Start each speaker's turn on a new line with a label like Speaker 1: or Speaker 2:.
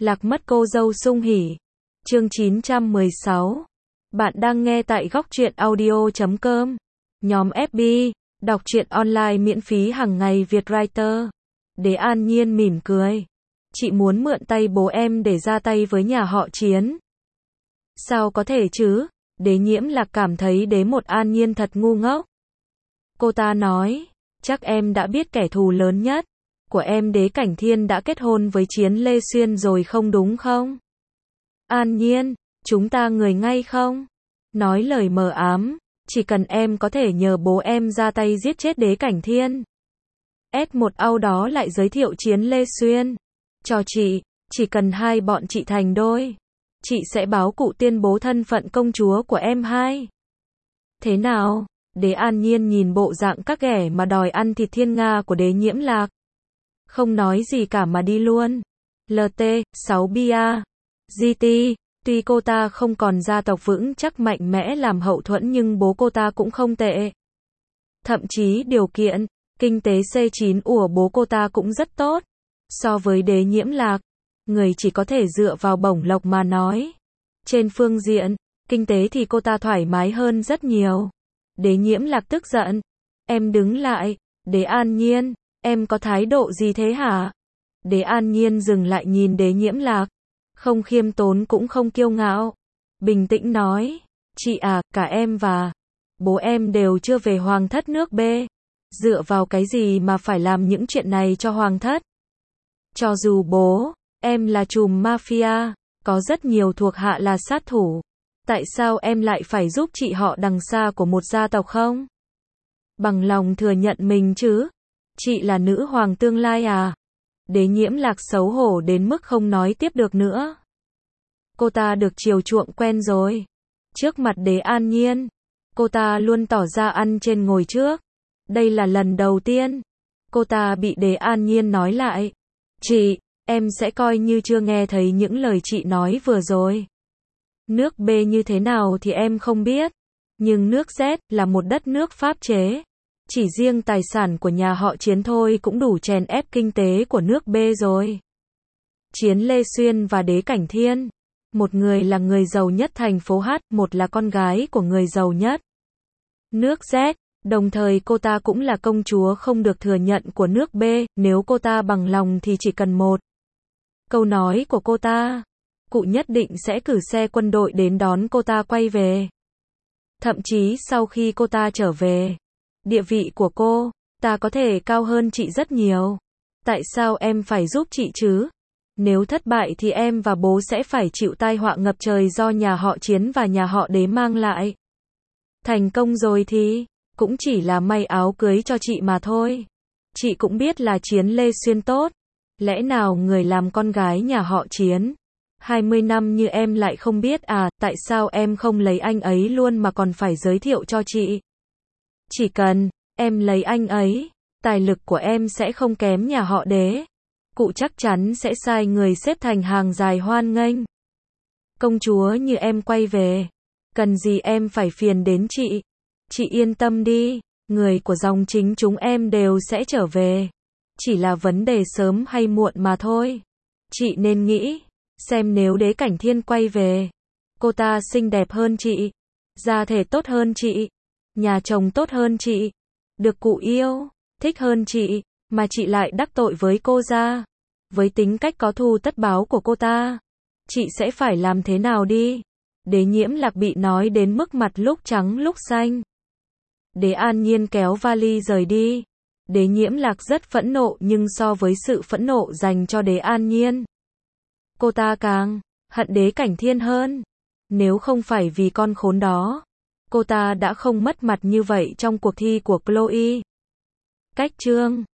Speaker 1: Lạc mất cô dâu sung hỉ. Chương 916. Bạn đang nghe tại góc truyện audio.com. Nhóm FB, đọc truyện online miễn phí hàng ngày Việt Writer. Đế An Nhiên mỉm cười. Chị muốn mượn tay bố em để ra tay với nhà họ Chiến. Sao có thể chứ? Đế Nhiễm Lạc cảm thấy Đế một An Nhiên thật ngu ngốc. Cô ta nói, chắc em đã biết kẻ thù lớn nhất của em Đế Cảnh Thiên đã kết hôn với Chiến Lê Xuyên rồi không đúng không? An Nhiên, chúng ta người ngay không? Nói lời mờ ám, chỉ cần em có thể nhờ bố em ra tay giết chết Đế Cảnh Thiên. S1 Au đó lại giới thiệu Chiến Lê Xuyên cho chị, chỉ cần hai bọn chị thành đôi, chị sẽ báo cụ tuyên bố thân phận công chúa của em hai. Thế nào? Đế An Nhiên nhìn bộ dạng các ghẻ mà đòi ăn thịt thiên nga của Đế Nhiễm Lạc. Không nói gì cả mà đi luôn. LT, 6 bia. GT, tuy cô ta không còn gia tộc vững chắc mạnh mẽ làm hậu thuẫn nhưng bố cô ta cũng không tệ. Thậm chí điều kiện, kinh tế C9 của bố cô ta cũng rất tốt. So với Đế Nhiễm Lạc, người chỉ có thể dựa vào bổng lộc mà nói. Trên phương diện, kinh tế thì cô ta thoải mái hơn rất nhiều. Đế Nhiễm Lạc tức giận. Em đứng lại, Đế An Nhiên, em có thái độ gì thế hả? Đế An Nhiên dừng lại nhìn Đế Nhiễm Lạc. Không khiêm tốn cũng không kiêu ngạo. Bình tĩnh nói, chị à, cả em và bố em đều chưa về hoàng thất nước B. Dựa vào cái gì mà phải làm những chuyện này cho hoàng thất? Cho dù bố em là trùm mafia, có rất nhiều thuộc hạ là sát thủ. Tại sao em lại phải giúp chị họ đằng xa của một gia tộc không? Bằng lòng thừa nhận mình chứ? Chị là nữ hoàng tương lai à? Đế Nhiễm Lạc xấu hổ đến mức không nói tiếp được nữa. Cô ta được chiều chuộng quen rồi. Trước mặt Đế An Nhiên, cô ta luôn tỏ ra ăn trên ngồi trước. Đây là lần đầu tiên cô ta bị Đế An Nhiên nói lại. Chị, em sẽ coi như chưa nghe thấy những lời chị nói vừa rồi. Nước B như thế nào thì em không biết. Nhưng nước Z là một đất nước pháp chế. Chỉ riêng tài sản của nhà họ Chiến thôi cũng đủ chèn ép kinh tế của nước B rồi. Chiến Lê Xuyên và Đế Cảnh Thiên. Một người là người giàu nhất thành phố H, một là con gái của người giàu nhất nước Z. Đồng thời cô ta cũng là công chúa không được thừa nhận của nước B. Nếu cô ta bằng lòng thì chỉ cần một câu nói của cô ta, cụ nhất định sẽ cử xe quân đội đến đón cô ta quay về. Thậm chí sau khi cô ta trở về, địa vị của cô ta có thể cao hơn chị rất nhiều. Tại sao em phải giúp chị chứ? Nếu thất bại thì em và bố sẽ phải chịu tai họa ngập trời do nhà họ Chiến và nhà họ Đế mang lại. Thành công rồi thì cũng chỉ là may áo cưới cho chị mà thôi. Chị cũng biết là Chiến Lê Xuyên tốt. Lẽ nào người làm con gái nhà họ Chiến 20 năm như em lại không biết à? Tại sao em không lấy anh ấy luôn mà còn phải giới thiệu cho chị? Chỉ cần em lấy anh ấy, tài lực của em sẽ không kém nhà họ Đế. Cụ chắc chắn sẽ sai người xếp thành hàng dài hoan nghênh công chúa như em quay về. Cần gì em phải phiền đến chị? Chị yên tâm đi, người của dòng chính chúng em đều sẽ trở về. Chỉ là vấn đề sớm hay muộn mà thôi. Chị nên nghĩ xem nếu Đế Cảnh Thiên quay về, cô ta xinh đẹp hơn chị, gia thể tốt hơn chị, nhà chồng tốt hơn chị, được cụ yêu thích hơn chị, mà chị lại đắc tội với cô ra. Với tính cách có thù tất báo của cô ta, chị sẽ phải làm thế nào đi? Đế Nhiễm Lạc bị nói đến mức mặt lúc trắng lúc xanh. Đế An Nhiên kéo vali rời đi. Đế Nhiễm Lạc rất phẫn nộ nhưng so với sự phẫn nộ dành cho Đế An Nhiên, cô ta càng hận Đế Cảnh Thiên hơn. Nếu không phải vì con khốn đó, cô ta đã không mất mặt như vậy trong cuộc thi của Chloe. Cách chương